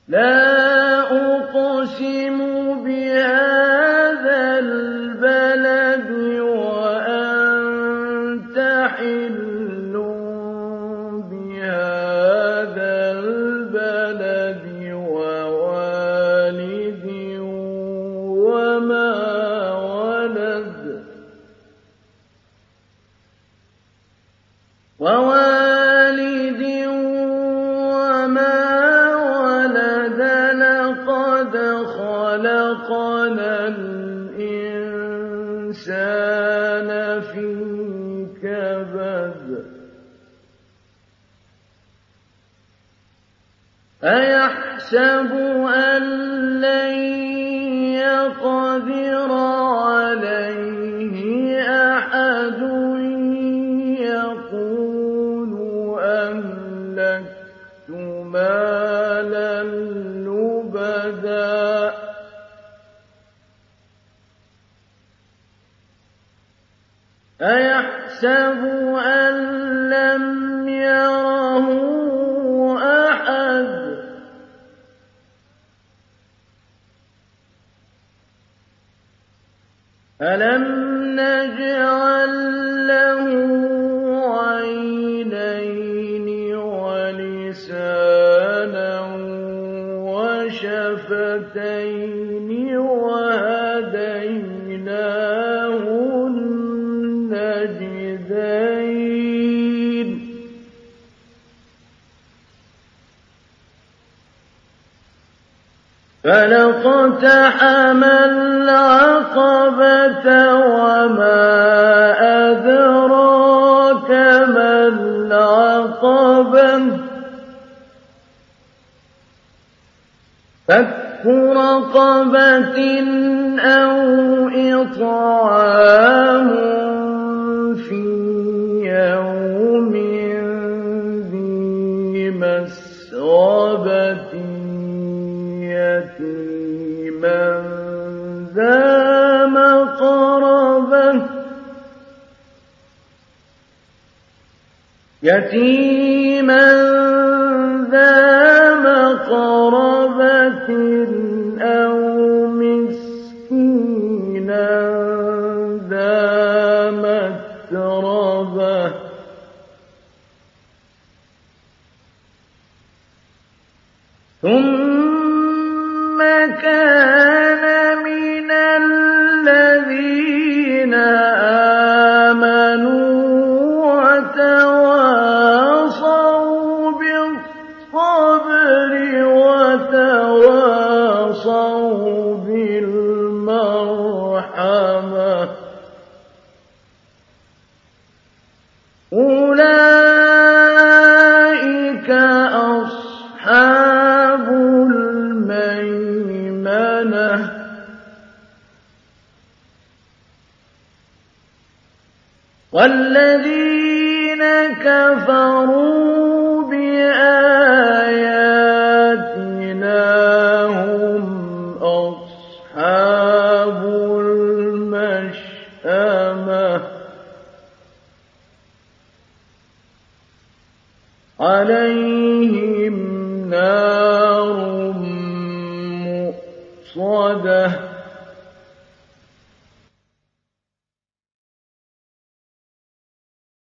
لا أقسم بهذا البلد وأنت حل بهذا البلد ووالد وما ولد لقد خلقنا الإنسان في كبد أيحسب أن لن يقدر عليه أحد يقول أهلكت مالا لبدا أيحسب أن لم يره أحد ألم نجعل له عينين ولسانا وشفتين وهديناه النجدين فلاقتحم العقبة وما أدراك ما العقبة فك رقبة أو إطعام في يوم ذي مسغبة يتيما ذا مقربة أو مسكينا ذا متربة ثم كان من الذين آمنوا وتواصوا بالصبر وتواصوا بالمرحمة أولئك أصحاب الميمنة والذين كفروا بآياتنا هم أصحاب المشأمة عليهم نار مؤصدة